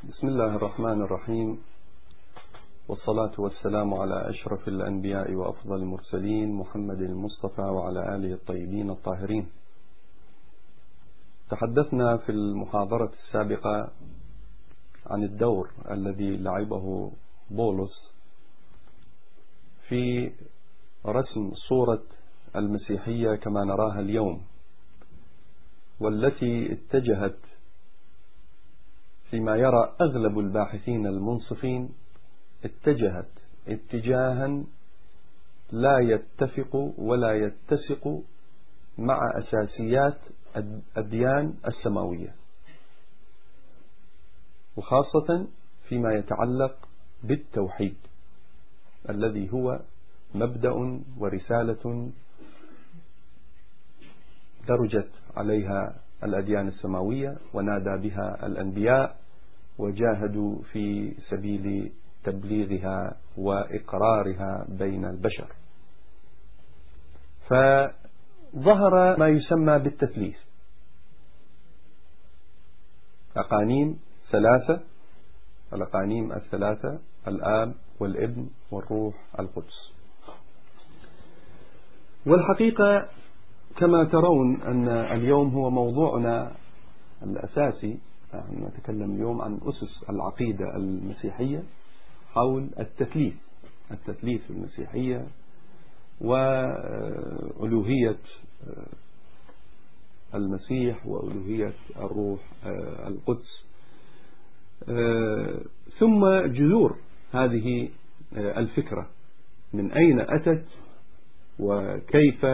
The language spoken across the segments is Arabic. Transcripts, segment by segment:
بسم الله الرحمن الرحيم، والصلاة والسلام على أشرف الأنبياء وأفضل المرسلين محمد المصطفى وعلى آله الطيبين الطاهرين. تحدثنا في المحاضرة السابقة عن الدور الذي لعبه بولس في رسم صورة المسيحية كما نراها اليوم، والتي اتجهت فيما يرى أغلب الباحثين المنصفين اتجهت اتجاها لا يتفق ولا يتسق مع أساسيات الأديان السماوية، وخاصة فيما يتعلق بالتوحيد الذي هو مبدأ ورسالة درجت عليها الأديان السماوية ونادى بها الأنبياء وجاهدوا في سبيل تبليغها وإقرارها بين البشر. فظهر ما يسمى بالتثليث، أقانيم ثلاثة، الأقانيم الثلاثة: الآب والابن والروح القدس. والحقيقة كما ترون أن اليوم هو موضوعنا الأساسي. نتكلم اليوم عن أسس العقيدة المسيحية حول التثليث في المسيحية وألوهية المسيح وألوهية الروح القدس، ثم جذور هذه الفكرة من أين أتت وكيف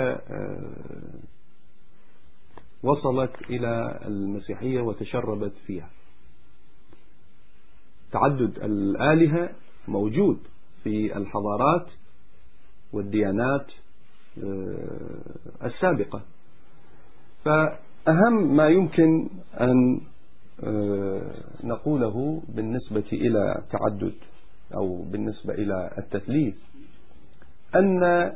وصلت إلى المسيحية وتشربت فيها. تعدد الآلهة موجود في الحضارات والديانات السابقة، فأهم ما يمكن أن نقوله بالنسبة إلى تعدد أو بالنسبة إلى التثليث أن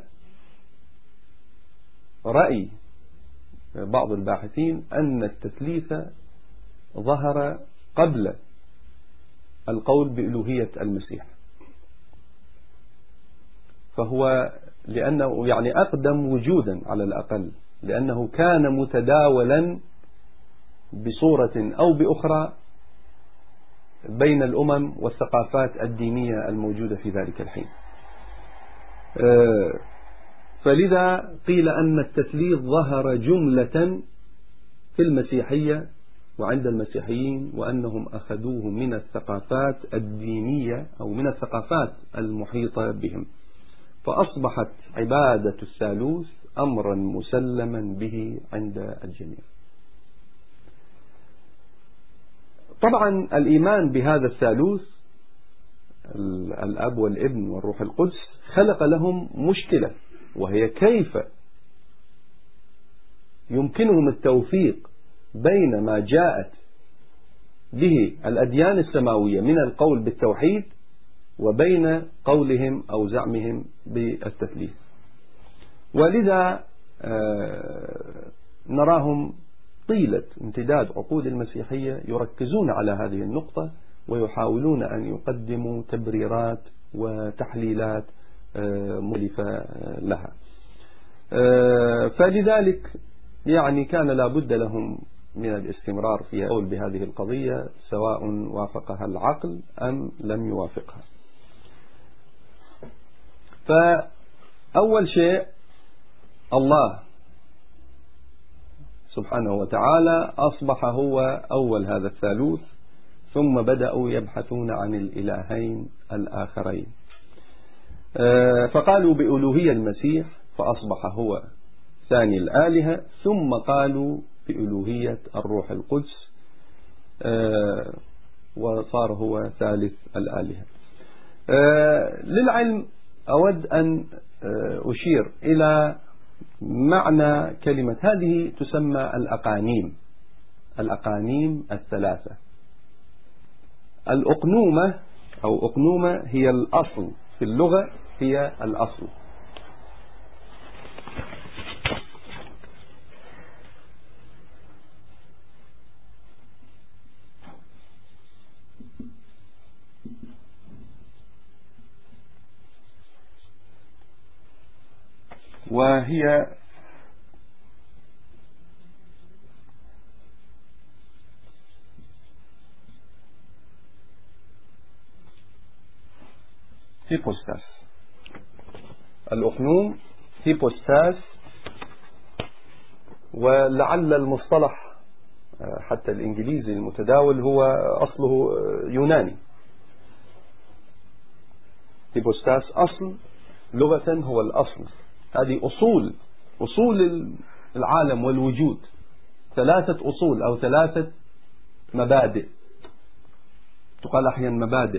رأي بعض الباحثين أن التثليث ظهر قبل القول بألوهية المسيح، فهو لأنه يعني أقدم وجودا على الأقل، لأنه كان متداولا بصورة أو بأخرى بين الأمم والثقافات الدينية الموجودة في ذلك الحين. فلذا قيل أن التثليث ظهر جملة في المسيحية وعند المسيحيين، وأنهم أخذوه من الثقافات الدينية أو من الثقافات المحيطة بهم، فأصبحت عبادة الثالوث أمرا مسلما به عند الجميع. طبعا الإيمان بهذا الثالوث الأب والابن والروح القدس خلق لهم مشكلة، وهي كيف يمكنهم التوفيق بين ما جاءت به الأديان السماوية من القول بالتوحيد وبين قولهم أو زعمهم بالتثليث. ولذا نراهم طيلة امتداد عقود المسيحية يركزون على هذه النقطة ويحاولون أن يقدموا تبريرات وتحليلات مختلفة لها. فلذلك يعني كان لابد لهم من الاستمرار في القول بهذه القضية سواء وافقها العقل أم لم يوافقها. فأول شيء الله سبحانه وتعالى أصبح هو أول هذا الثالوث، ثم بدأوا يبحثون عن الإلهين الآخرين، فقالوا بألوهية المسيح فأصبح هو ثاني الآلهة، ثم قالوا بألوهية الروح القدس وصار هو ثالث الآلهة. للعلم أود أن أشير إلى معنى كلمة هذه، تسمى الأقانيم الثلاثة. الأقنومة أو أقنومة هي الأصل في اللغة، هي الأصل. وهي هيبوستاس. الأقنوم هيبوستاس، ولعل المصطلح حتى الإنجليزي المتداول هو أصله يوناني. هيبوستاس أصل لغة هو الأصل، هذه أصول العالم والوجود، 3 أصول أو 3 مبادئ، تقال أحيانا مبادئ.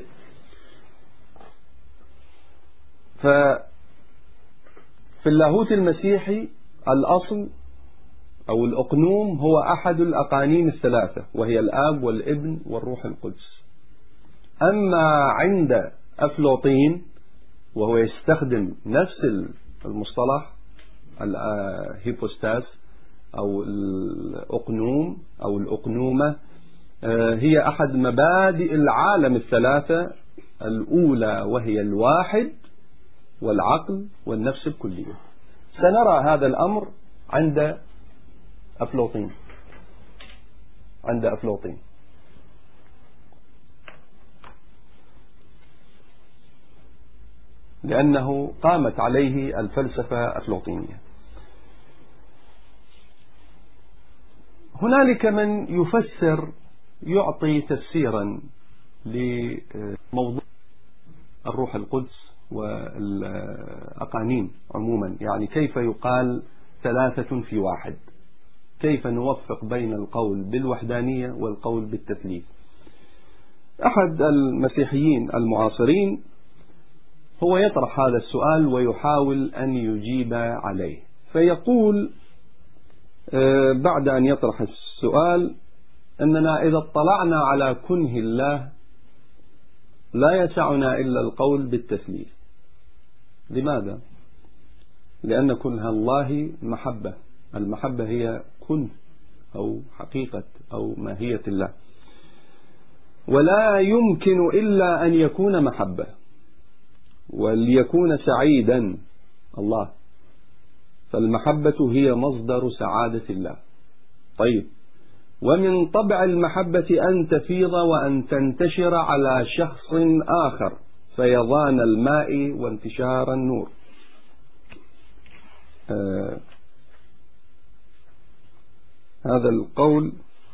ففي اللاهوت المسيحي الأصل أو الأقنوم هو أحد الأقانيم ال3، وهي الآب والابن والروح القدس. أما عند أفلاطين وهو يستخدم نفس المصطلح الهيبوستاس أو الأقنوم أو الأقنومة، هي أحد مبادئ العالم ال3 الأولى، وهي الواحد والعقل والنفس الكلية. سنرى هذا الأمر عند أفلاطين. لأنه قامت عليه الفلسفة الأفلاطينية. هنالك من يفسر، يعطي تفسيرا لموضوع الروح القدس والأقانيم عموما، يعني كيف يقال 3 في واحد، كيف نوفق بين القول بالوحدانية والقول بالتثليث. أحد المسيحيين المعاصرين هو يطرح هذا السؤال ويحاول أن يجيب عليه، فيقول بعد أن يطرح السؤال أننا إذا اطلعنا على كنه الله لا يسعنا إلا القول بالتثليث. لماذا؟ لأن كنه الله محبة، المحبة هي كنه أو حقيقة أو ماهية الله، ولا يمكن إلا أن يكون محبة وليكون سعيدا الله، فالمحبة هي مصدر سعادة الله. طيب، ومن طبع المحبة أن تفيض وأن تنتشر على شخص آخر فيضان الماء وانتشار النور. هذا القول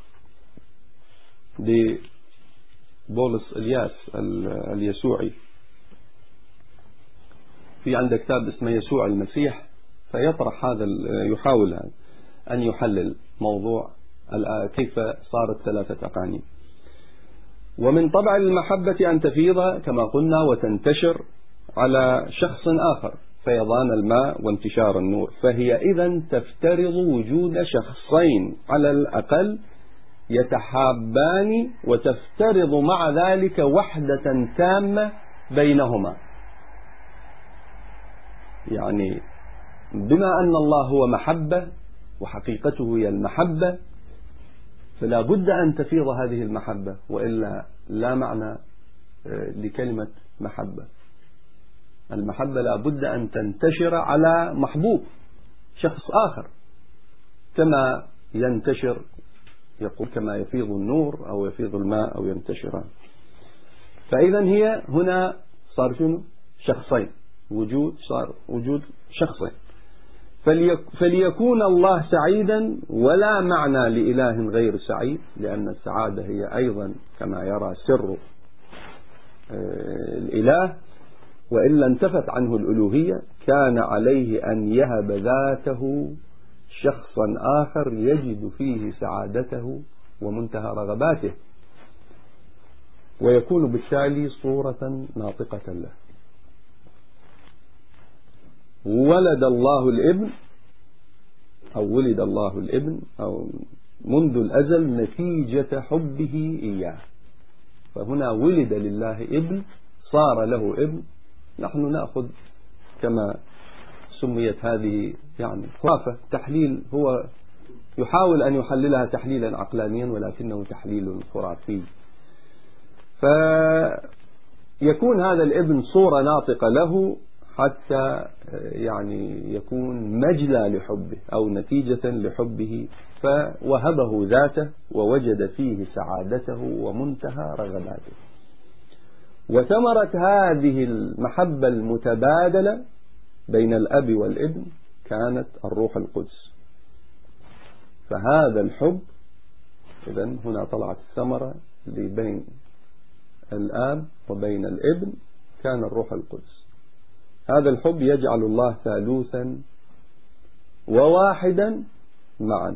لبولس إلياس اليسوعي، في عند كتاب اسمه يسوع المسيح، فيطرح هذا، يحاول أن يحلل موضوع كيف صارت 3 أقانيم. ومن طبع المحبة أن تفيض كما قلنا وتنتشر على شخص آخر فيضان الماء وانتشار النور، فهي إذن تفترض وجود شخصين على الأقل يتحابان، وتفترض مع ذلك وحدة تامة بينهما. يعني بما أن الله هو محبة وحقيقته هي المحبة، فلا بد أن تفيض هذه المحبة، وإلا لا معنى لكلمة محبة. المحبة لا بد أن تنتشر على محبوب شخص آخر، كما ينتشر، يقول كما يفيض النور أو يفيض الماء أو ينتشران. فإذا هي هنا صار شنو؟ شخصين، صار وجود شخصين. فليكون الله سعيدا، ولا معنى لإله غير سعيد، لأن السعادة هي أيضا كما يرى سر الإله، وإلا انتفت عنه الألوهية، كان عليه أن يهب ذاته شخصا آخر يجد فيه سعادته ومنتهى رغباته، ويكون بالتالي صورة ناطقة له. ولد الله الابن أو منذ الأزل نتيجة حبه إياه. فهنا ولد لله ابن، صار له ابن. نحن نأخذ كما سميت هذه يعني خرافة، تحليل، هو يحاول أن يحللها تحليلا عقلانيا ولكنه تحليل خرافي. فيكون هذا الابن صورة ناطقة له حتى يعني يكون مجلى لحبه أو نتيجة لحبه، فوهبه ذاته ووجد فيه سعادته ومنتهى رغباته. وثمرة هذه المحبة المتبادلة بين الأب والابن كانت الروح القدس. فهذا الحب إذن هنا طلعت الثمرة بين الآب وبين الابن كان الروح القدس. هذا الحب يجعل الله ثالوثا وواحدا معا.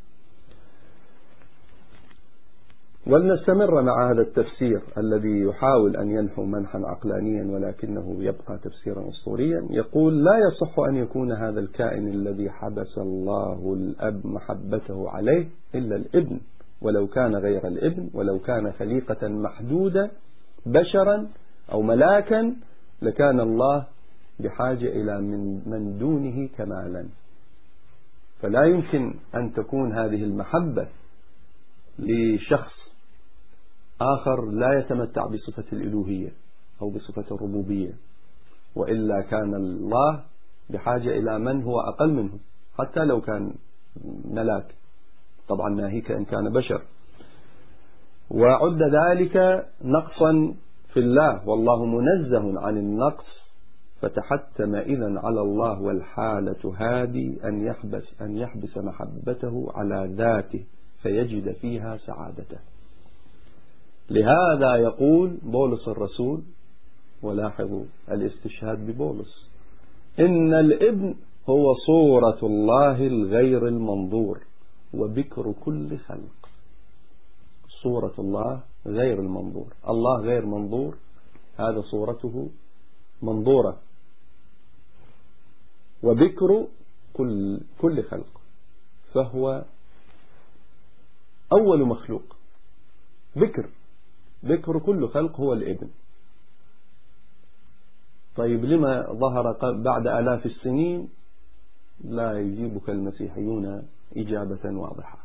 ولنستمر مع هذا التفسير الذي يحاول أن ينحو منحا عقلانيا ولكنه يبقى تفسيرا أسطوريا. يقول: لا يصح أن يكون هذا الكائن الذي حبس الله الأب محبته عليه إلا الابن، ولو كان غير الابن، ولو كان خليقة محدودة بشرا أو ملاكا، لكان الله بحاجة إلى من دونه كمالا. فلا يمكن أن تكون هذه المحبة لشخص آخر لا يتمتع بصفة الإلوهية أو بصفة الربوبية، وإلا كان الله بحاجة إلى من هو أقل منه حتى لو كان ملاك، طبعا ناهيك إن كان بشر. وعد ذلك نقصا في الله، والله منزه عن النقص، فتحتم إذن على الله والحالة هذه أن يحبس محبته على ذاته فيجد فيها سعادته. لهذا يقول بولس الرسول، ولاحظوا الاستشهاد ببولس: إن الابن هو صورة الله الغير المنظور وبكر كل خلق. صورة الله غير المنظور، الله غير منظور، هذا صورته منظورة، وبكر كل خلق، فهو أول مخلوق. بكر كل خلق هو الابن. طيب لما ظهر بعد آلاف السنين؟ لا يجيبك المسيحيون إجابة واضحة.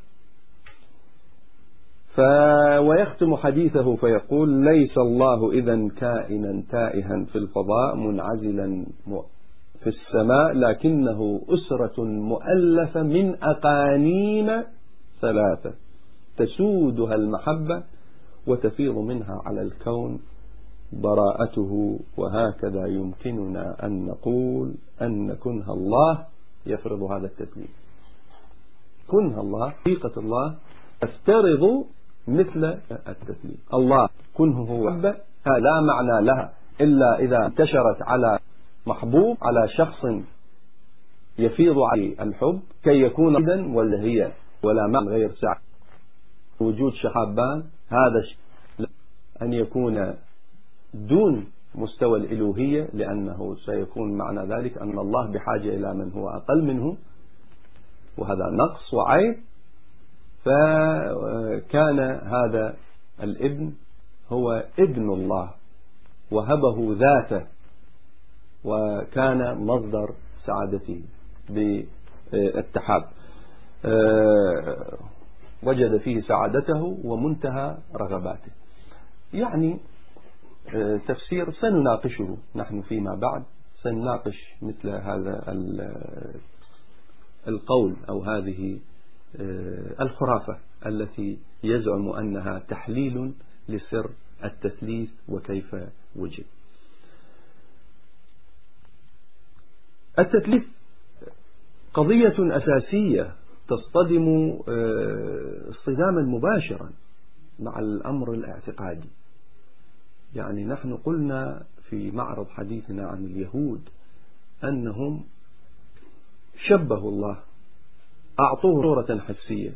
ويختم حديثه فيقول: ليس الله إذن كائنا تائها في الفضاء منعزلا في السماء، لكنه أسرة مؤلفة من أقانيم ثلاثة تسودها المحبة وتفيض منها على الكون براءته. وهكذا يمكننا أن نقول أن كنه الله يفرض هذا التكليف. كنه الله، حقيقة الله تفترض مثل التكليف. الله كنه هو محبة، لا معنى لها إلا إذا انتشرت على محبوب، على شخص يفيض عليه الحب كي يكون إذن ولا هي ولا معنى غير سعى. وجود شحابان هذا أن يكون دون مستوى الإلوهية، لأنه سيكون معنى ذلك أن الله بحاجة إلى من هو أقل منه، وهذا نقص وعيب. فكان هذا الابن هو ابن الله وهبه ذاته، وكان مصدر سعادته بالاتحاد، وجد فيه سعادته ومنتهى رغباته. يعني تفسير سنناقشه نحن فيما بعد، سنناقش مثل هذا القول أو هذه الخرافة التي يزعم أنها تحليل لسر التثليث وكيف وجد. التثليث قضية أساسية تصطدم اصطداما مباشرا مع الأمر الاعتقادي. يعني نحن قلنا في معرض حديثنا عن اليهود أنهم شبهوا الله، أعطوه صورة حسية،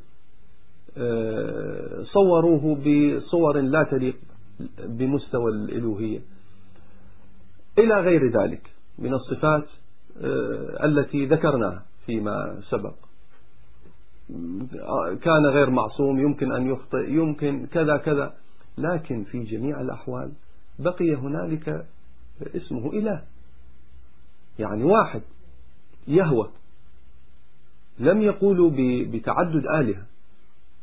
صوروه بصور لا تليق بمستوى الإلوهية إلى غير ذلك من الصفات التي ذكرناها فيما سبق. كان غير معصوم، يمكن أن يخطئ، يمكن كذا كذا، لكن في جميع الأحوال بقي هنالك اسمه إله، يعني واحد يهوى. لم يقولوا بتعدد آلهة.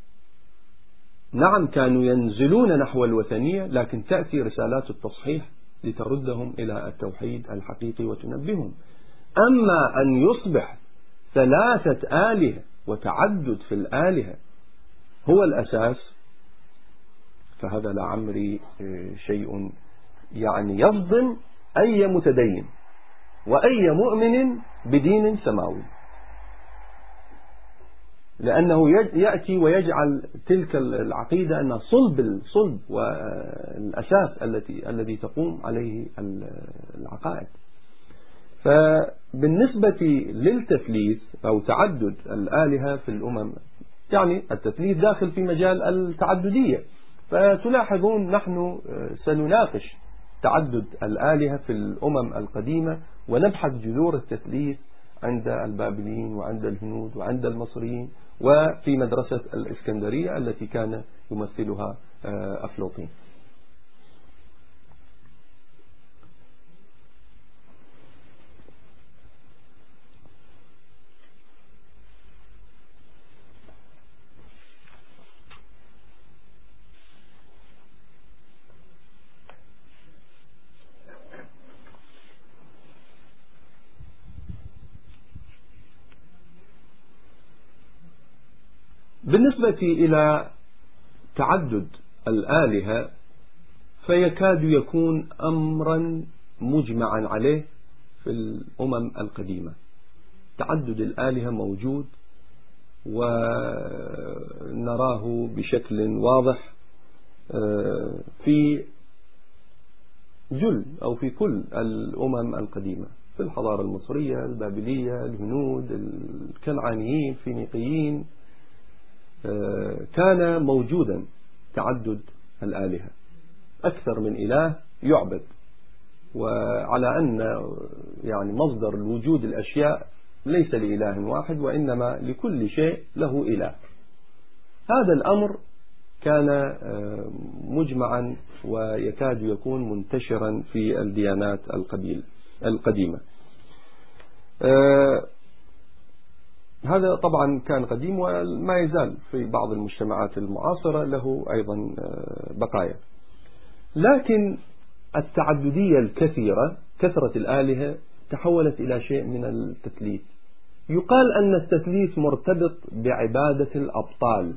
نعم كانوا ينزلون نحو الوثنية، لكن تأتي رسالات التصحيح لتردهم إلى التوحيد الحقيقي وتنبههم. أما أن يصبح 3 آلهة وتعدد في الآلهة هو الأساس، فهذا لعمري شيء يعني يصدم أي متدين وأي مؤمن بدين سماوي، لأنه يأتي ويجعل تلك العقيدة أنها صلب والأساس الذي تقوم عليه العقائد. فبالنسبة للتثليث أو تعدد الآلهة في الأمم، يعني التثليث داخل في مجال التعددية، فتلاحظون نحن سنناقش تعدد الآلهة في الأمم القديمة ونبحث جذور التثليث عند البابليين وعند الهنود وعند المصريين وفي مدرسة الإسكندرية التي كان يمثلها أفلاطين. بالنسبة إلى تعدد الآلهة فيكاد يكون أمرا مجمعا عليه في الأمم القديمة. تعدد الآلهة موجود ونراه بشكل واضح في جل أو في كل الأمم القديمة، في الحضارة المصرية، البابلية، الهنود، الكنعانيين، الفينيقيين، كان موجودا تعدد الآلهة، أكثر من إله يعبد، وعلى أن يعني مصدر الوجود الأشياء ليس لإله واحد وإنما لكل شيء له إله. هذا الأمر كان مجمعا ويكاد يكون منتشرا في الديانات القديمة. هذا طبعا كان قديم وما يزال في بعض المجتمعات المعاصرة له أيضا بقايا. لكن التعددية الكثيرة، كثرة الآلهة، تحولت إلى شيء من التثليث. يقال أن التثليث مرتبط بعبادة الأبطال.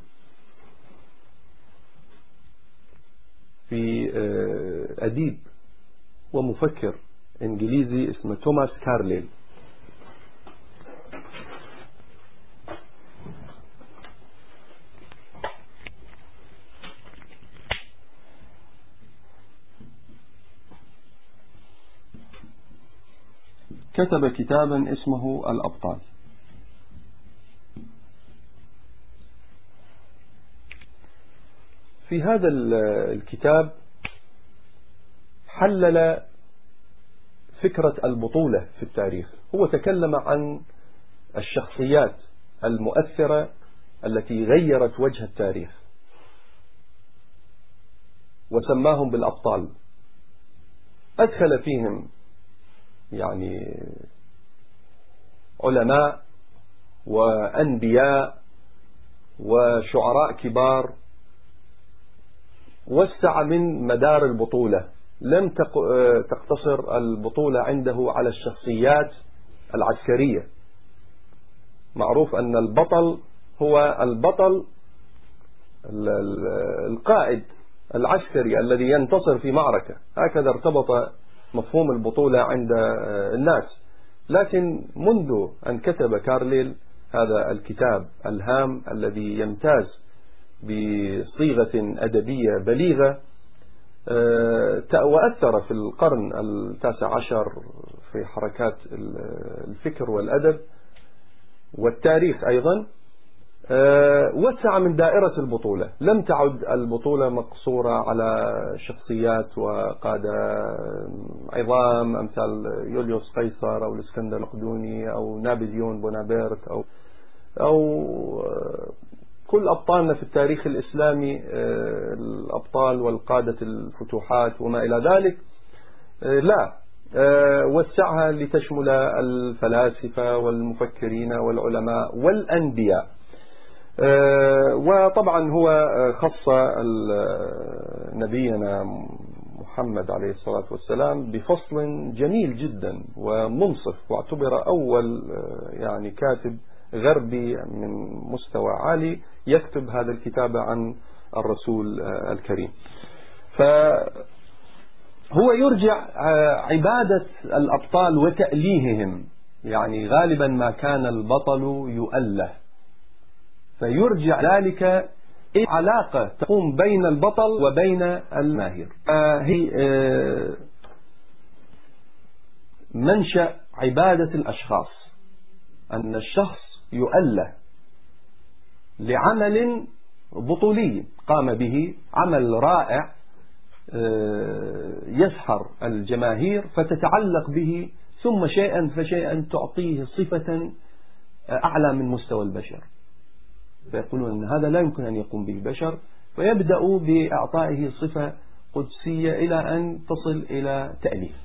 في أديب ومفكر إنجليزي اسمه توماس كارليل كتب كتابا اسمه الأبطال. في هذا الكتاب حلل فكرة البطولة في التاريخ. هو تكلم عن الشخصيات المؤثرة التي غيرت وجه التاريخ وسماهم بالأبطال. أدخل فيهم يعني علماء وأنبياء وشعراء كبار، وسع من مدار البطولة، لم تقتصر البطولة عنده على الشخصيات العسكرية. معروف أن البطل هو البطل القائد العسكري الذي ينتصر في معركة، هكذا ارتبط مفهوم البطولة عند الناس. لكن منذ أن كتب كارليل هذا الكتاب الهام الذي يمتاز بصيغة أدبية بليغة، وأثر في القرن 19 في حركات الفكر والأدب والتاريخ أيضا، وسع من دائرة البطولة. لم تعد البطولة مقصورة على شخصيات وقادة عظام أمثال يوليوس قيصر أو الإسكندر المقدوني أو نابليون بونابرت أو كل أبطالنا في التاريخ الإسلامي، الأبطال والقادة الفتوحات وما إلى ذلك. لا، وسعها لتشمل الفلاسفة والمفكرين والعلماء والأنبياء. وطبعا هو خص نبينا محمد عليه الصلاة والسلام بفصل جميل جدا ومنصف، واعتبر أول يعني كاتب غربي من مستوى عالي يكتب هذا الكتاب عن الرسول الكريم. فهو يرجع عبادة الأبطال وتأليههم، يعني غالبا ما كان البطل يؤله، فيرجع ذلك علاقة تقوم بين البطل وبين الماهر. هي منشأ عبادة الأشخاص، أن الشخص يؤله لعمل بطولي قام به، عمل رائع يسحر الجماهير فتتعلق به، ثم شيئا فشيئا تعطيه صفة أعلى من مستوى البشر، فيقولون أن هذا لا يمكن أن يقوم به البشر، فيبدأوا بإعطائه صفة قدسية إلى أن تصل إلى تأليف.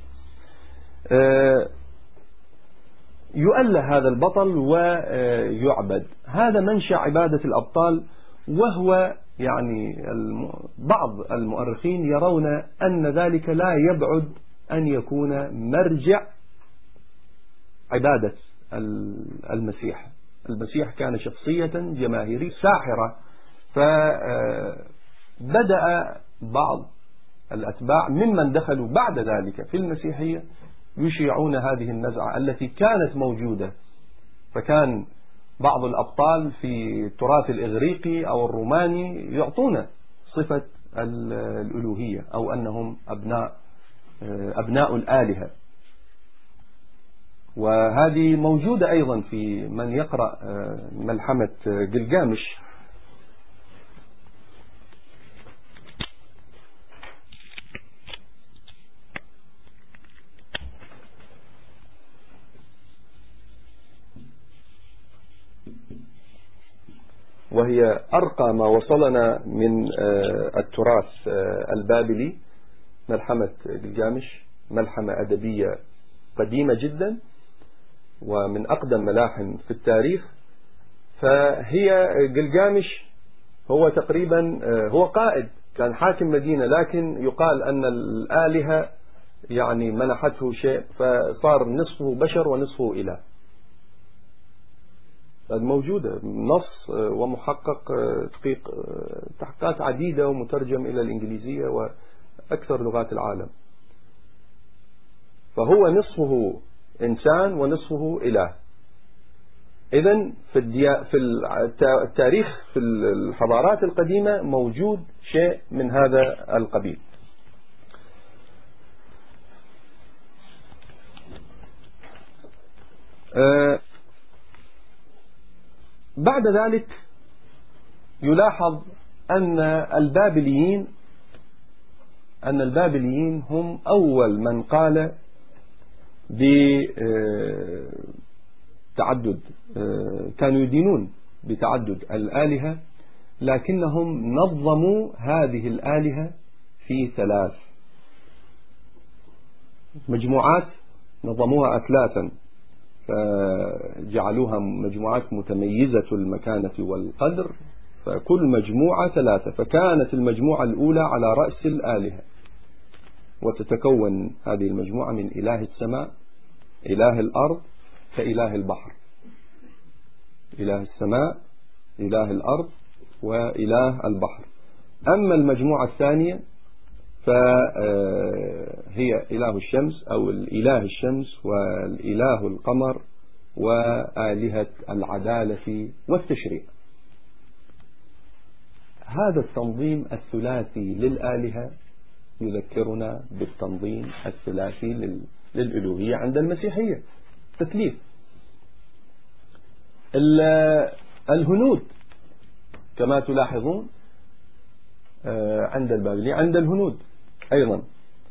يؤله هذا البطل ويعبد. هذا منشأ عبادة الأبطال، وهو يعني بعض المؤرخين يرون أن ذلك لا يبعد أن يكون مرجع عبادة المسيح. المسيح كان شخصية جماهيرية ساحرة، فبدأ بعض الأتباع ممن دخلوا بعد ذلك في المسيحية يشيعون هذه النزعة التي كانت موجودة. فكان بعض الأبطال في التراث الإغريقي أو الروماني يعطون صفة الألوهية، أو أنهم أبناء الآلهة، وهذه موجودة أيضا في من يقرأ ملحمة جلجامش. وهي أرقى ما وصلنا من التراث البابلي. ملحمة جلجامش ملحمة أدبية قديمة جدا ومن أقدم ملاحم في التاريخ. فهي جلجامش هو تقريبا هو قائد، كان حاكم مدينة، لكن يقال أن الآلهة يعني منحته شيء فصار نصفه بشر ونصفه إله. موجودة نص ومحقق تحقيقات عديدة ومترجم إلى الإنجليزية وأكثر لغات العالم. فهو نصفه إنسان ونصفه إله. إذن في التاريخ في الحضارات القديمة موجود شيء من هذا القبيل. بعد ذلك يلاحظ أن البابليين هم أول من قال بتعدد، كانوا يدينون بتعدد الآلهة، لكنهم نظموا هذه الآلهة في 3 مجموعات، نظموها أثلاثا، فجعلوها مجموعات متميزة المكانة والقدر، فكل مجموعة 3. فكانت المجموعة الأولى على رأس الآلهة، وتتكون هذه المجموعة من إله السماء، إله الأرض، كإله البحر. إله السماء، إله الأرض، وإله البحر. أما المجموعة الثانية فهي إله الشمس أو الإله الشمس والإله القمر وآلهة العدالة والتشريع. هذا التنظيم الثلاثي للآلهة يذكرنا بالتنظيم الثلاثي للألوهية عند المسيحية، تثليث. الهنود كما تلاحظون عند البابليين، عند الهنود أيضا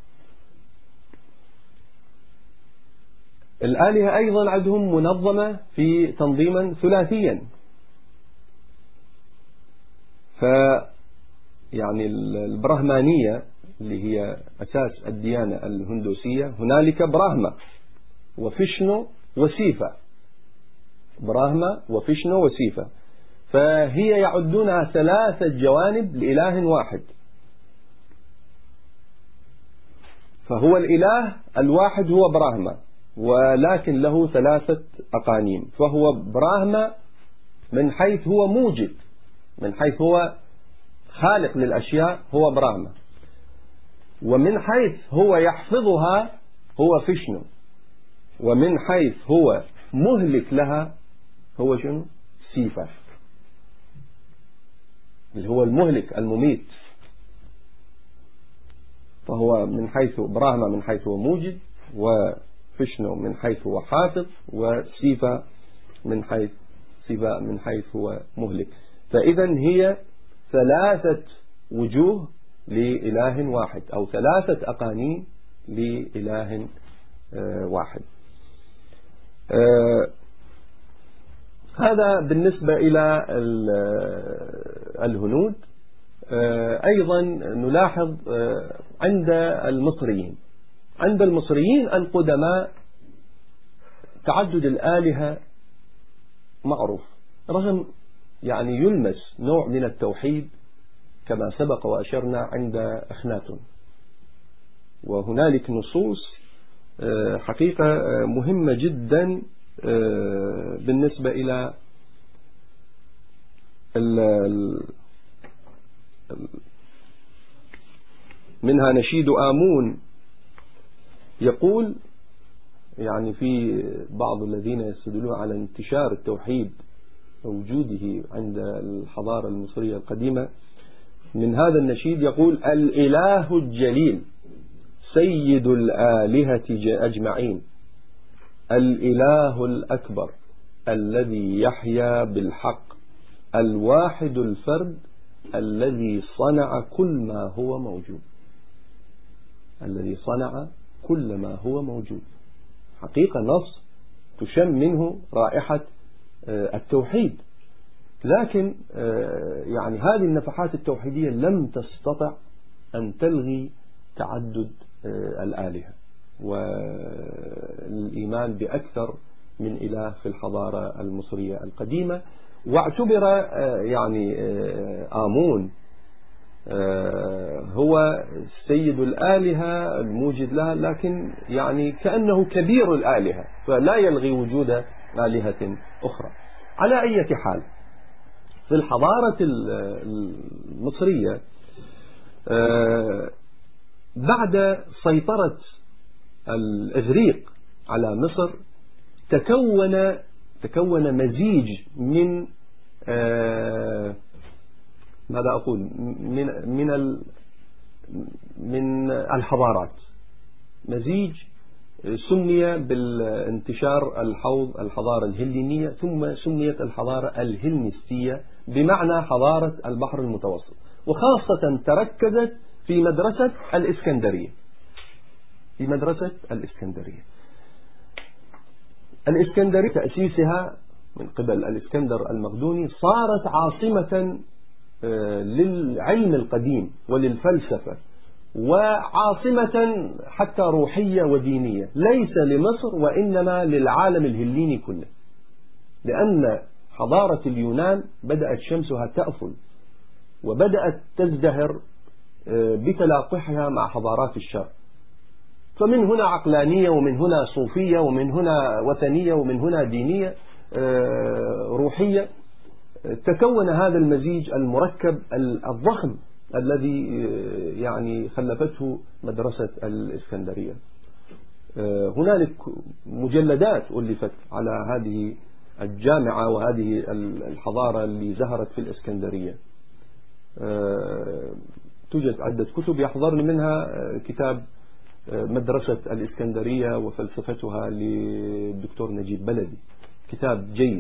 الآلهة أيضا عندهم منظمة في تنظيما ثلاثيا. يعني البرهمانية اللي هي أساس الديانة الهندوسية، هنالك براهما وفيشنو وسيفا، براهما وفيشنو وسيفا، فهي يعدونها 3 جوانب لإله واحد. فهو الإله الواحد هو براهما، ولكن له 3 أقانيم. فهو براهما من حيث هو موجد، من حيث هو خالق للأشياء هو براهما، ومن حيث هو يحفظها هو فيشنو، ومن حيث هو مهلك لها هو شنو؟ سيفا، اللي هو المهلك المميت. فهو من حيث براهما من حيث هو موجد، وفيشنو من حيث هو حافظ، وسيفا من حيث هو مهلك. فإذا هي 3 وجوه لإله واحد، أو 3 أقانيم لإله واحد. هذا بالنسبة إلى الهنود. أيضا نلاحظ عند المصريين القدماء تعدد الآلهة معروف، رغم يعني يلمس نوع من التوحيد كما سبق وأشرنا عند أخناتون. وهنالك نصوص حقيقة مهمة جدا بالنسبة إلى منها نشيد آمون، يقول يعني في بعض الذين يستدلون على انتشار التوحيد ووجوده عند الحضارة المصرية القديمة، من هذا النشيد يقول: الإله الجليل سيد الآلهة أجمعين، الإله الأكبر الذي يحيا بالحق، الواحد الفرد الذي صنع كل ما هو موجود. الذي صنع كل ما هو موجود. حقيقة نص تشم منه رائحة التوحيد، لكن يعني هذه النفحات التوحيدية لم تستطع أن تلغي تعدد الآلهة والإيمان بأكثر من إله في الحضارة المصرية القديمة. واعتبر يعني آمون هو سيد الآلهة الموجد لها، لكن يعني كأنه كبير الآلهة، فلا يلغي وجود آلهة أخرى. على أي حال، في الحضارة المصرية بعد سيطرة الإغريق على مصر تكون مزيج من ماذا أقول من الحضارات، مزيج سمي بالانتشار الحوض الحضارة الهلينية، ثم سميت الحضارة الهلنستية بمعنى حضارة البحر المتوسط، وخاصة تركزت في مدرسة الإسكندرية. الإسكندرية تأسيسها من قبل الإسكندر المقدوني صارت عاصمة للعلم القديم وللفلسفة، وعاصمة حتى روحية ودينية، ليس لمصر وإنما للعالم الهليني كله، لأن حضارة اليونان بدأت شمسها تأفل وبدأت تزدهر بتلاقحها مع حضارات الشرق. فمن هنا عقلانية، ومن هنا صوفية، ومن هنا وثنية، ومن هنا دينية روحية. تكون هذا المزيج المركب الضخم الذي يعني خلفته مدرسة الإسكندرية. هنالك مجلدات ألفت على هذه الجامعة وهذه الحضارة اللي زهرت في الإسكندرية. توجد عدة كتب، يحضرني منها كتاب مدرسة الإسكندرية وفلسفتها للدكتور نجيب بلدي، كتاب جيد،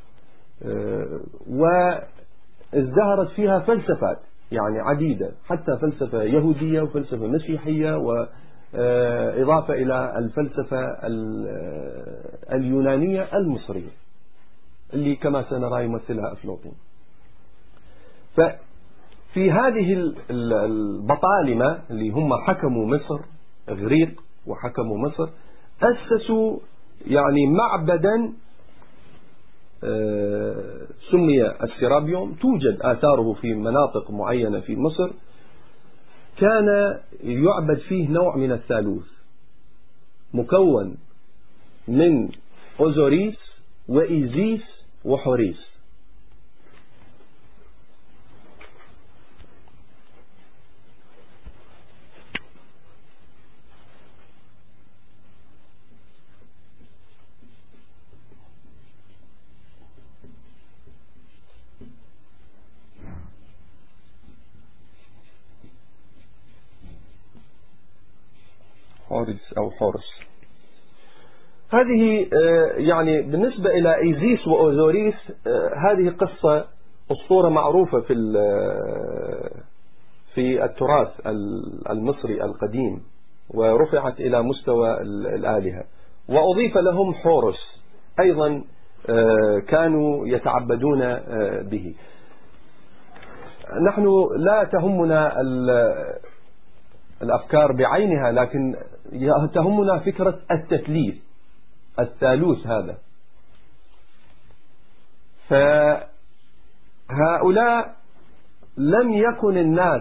وازدهرت فيها فلسفات يعني عديدة، حتى فلسفة يهودية وفلسفة مسيحية، وإضافة إلى الفلسفة اليونانية المصرية اللي كما سنرى يمثلها أفلاطون. ففي هذه البطالمة اللي هم حكموا مصر، إغريق وحكموا مصر، أسسوا يعني معبدا سمي السيرابيوم، توجد آثاره في مناطق معينة في مصر، كان يعبد فيه نوع من الثالوث مكون من أوزوريس وإيزيس وحوريس. حوريس أو حورس. هذه يعني بالنسبة إلى إيزيس وأوزوريس هذه قصة أسطورة معروفة في التراث المصري القديم، ورفعت إلى مستوى الآلهة، وأضيف لهم حورس أيضا كانوا يتعبدون به. نحن لا تهمنا الأفكار بعينها، لكن تهمنا فكرة التثليث الثالوث هذا. فهؤلاء لم يكن الناس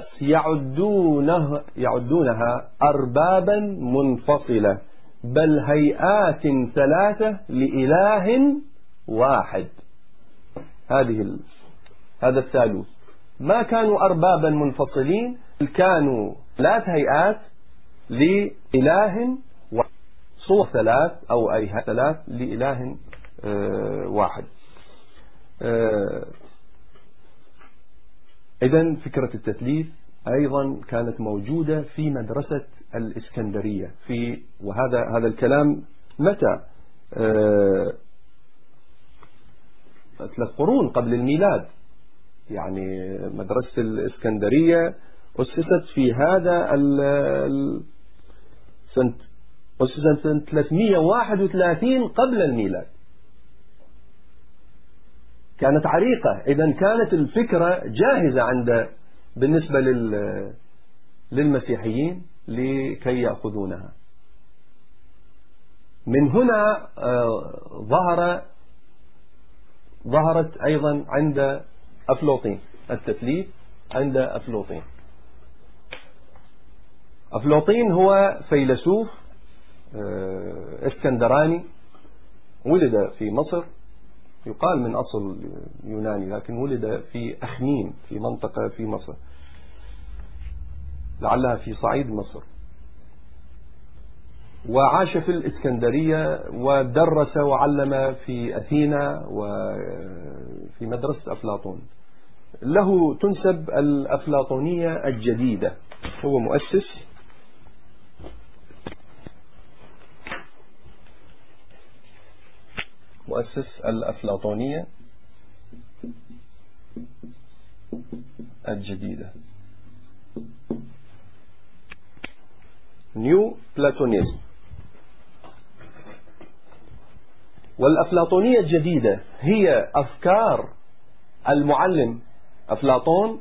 يعدونها أربابا منفصلة، بل هيئات ثلاثة لإله واحد. هذا الثالوث ما كانوا أربابا منفصلين، كانوا ثلاث هيئات لإله واحد، صور ثلاث أو أيها ثلاث لإله واحد. إذن فكرة التثليث أيضا كانت موجودة في مدرسة الإسكندرية وهذا الكلام متى 3 قرون قبل الميلاد. يعني مدرسة الإسكندرية أسست في هذا أسست سنة 331 قبل الميلاد، كانت عريقة. إذن كانت الفكرة جاهزة بالنسبة للمسيحيين لكي يأخذونها. من هنا ظهرت أيضا عند أفلاطين التثليث عند أفلاطين. أفلاطين هو فيلسوف اسكندراني، ولد في مصر، يقال من أصل يوناني، لكن ولد في أخميم في منطقة في مصر، لعلها في صعيد مصر، وعاش في الإسكندرية ودرس وعلم في أثينا وفي مدرسة أفلاطون. له تنسب الأفلاطونية الجديدة، هو مؤسس الأفلاطونية الجديدة، نيو بلاتونيزم. والأفلاطونية الجديدة هي أفكار المعلم أفلاطون،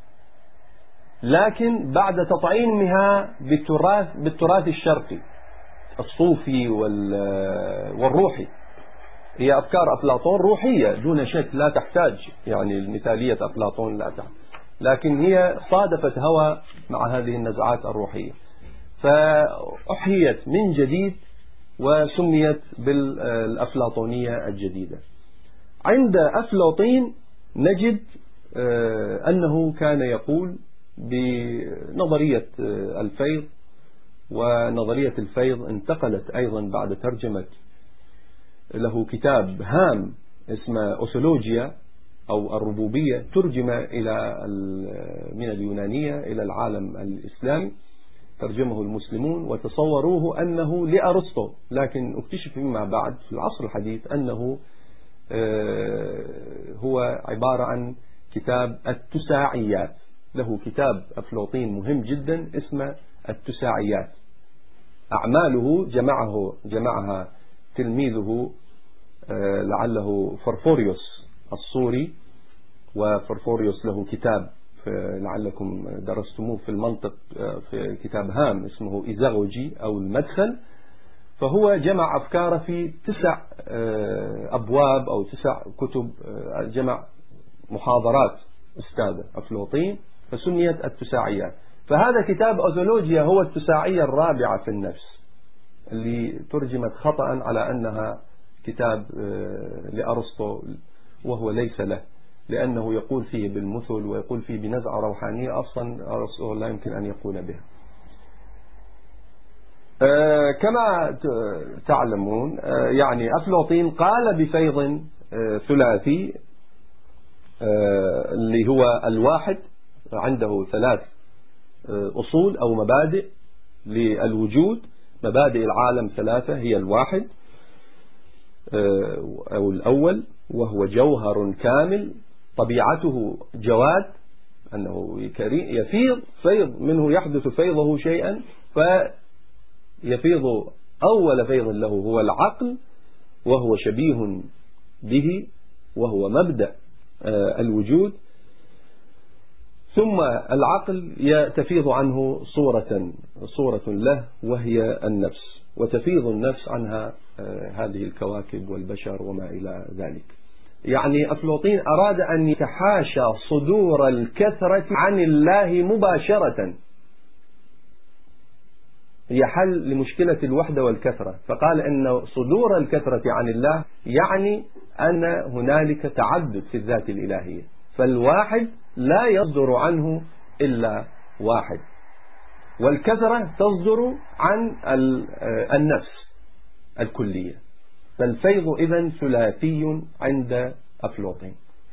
لكن بعد تطعيمها بالتراث الشرقي الصوفي والروحي. هي أفكار أفلاطون روحية دون شك، لا تحتاج يعني المثالية أفلاطون لا تحتاج، لكن هي صادفت هوى مع هذه النزعات الروحية، فأحيت من جديد وسميت بالأفلاطونية الجديدة. عند أفلاطين نجد أنه كان يقول بنظرية الفيض، ونظرية الفيض انتقلت أيضا بعد ترجمة له كتاب هام اسمه أوسولوجيا أو الربوبية، ترجم من اليونانية إلى العالم الإسلامي، ترجمه المسلمون وتصوروه أنه لأرسطو، لكن اكتشف فيما بعد في العصر الحديث أنه هو عبارة عن كتاب التساعيات. له كتاب أفلاطين مهم جدا اسمه التساعيات. أعماله جمعها تلميذه لعله فرفوريوس الصوري، وفرفوريوس له كتاب لعلكم درستموه في المنطق في كتاب هام اسمه إيزاغوجي أو المدخل. فهو جمع أفكاره في 9 أبواب أو 9 كتب، جمع محاضرات أستاذ أفلاطين، فسميت التساعيات. فهذا كتاب أوتولوجيا هو التساعية الرابعة في النفس، اللي ترجمت خطأ على أنها كتاب لأرسطو، وهو ليس له، لأنه يقول فيه بالمثل ويقول فيه بنزعة روحانية أصلا أرسطو لا يمكن أن يقول بها. كما تعلمون يعني أفلاطين قال بفيض ثلاثي اللي هو الواحد، عنده ثلاث أصول أو مبادئ للوجود، مبادئ العالم ثلاثة هي الواحد أو الأول، وهو جوهر كامل طبيعته جواد، أنه يفيض فيض منه، يحدث فيضه شيئا فيفيض. أول فيض له هو العقل، وهو شبيه به، وهو مبدأ الوجود. ثم العقل تفيض عنه صورة له وهي النفس، وتفيض النفس عنها هذه الكواكب والبشر وما إلى ذلك. يعني أفلاطين أراد أن يتحاشى صدور الكثرة عن الله مباشرة، هي حل لمشكلة الوحدة والكثرة، فقال أن صدور الكثرة عن الله يعني أن هنالك تعدد في الذات الإلهية، فالواحد لا يصدر عنه إلا واحد، والكثرة تصدر عن النفس الكلية. فالفيض إذن ثلاثي عند أفلاطين.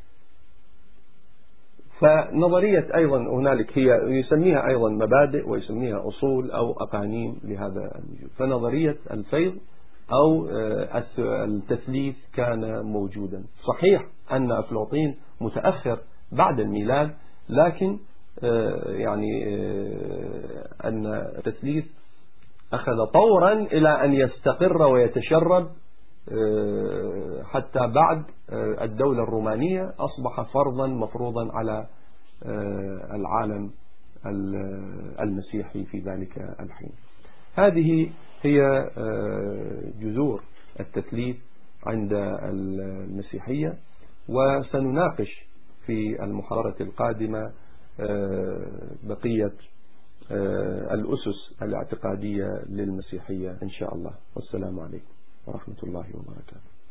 فنظرية أيضا هنالك هي يسميها أيضا مبادئ ويسميها أصول أو أقانيم لهذا الوجود. فنظرية الفيض أو التثليث كان موجودا. صحيح أن أفلاطين متأخر بعد الميلاد، لكن يعني أن التثليث أخذ طورا إلى أن يستقر ويتشرب حتى بعد الدولة الرومانية أصبح فرضا مفروضا على العالم المسيحي في ذلك الحين. هذه هي جذور التثليث عند المسيحية، وسنناقش في المحاضرة القادمة بقية الأسس الاعتقادية للمسيحية إن شاء الله. والسلام عليكم ورحمة الله وبركاته.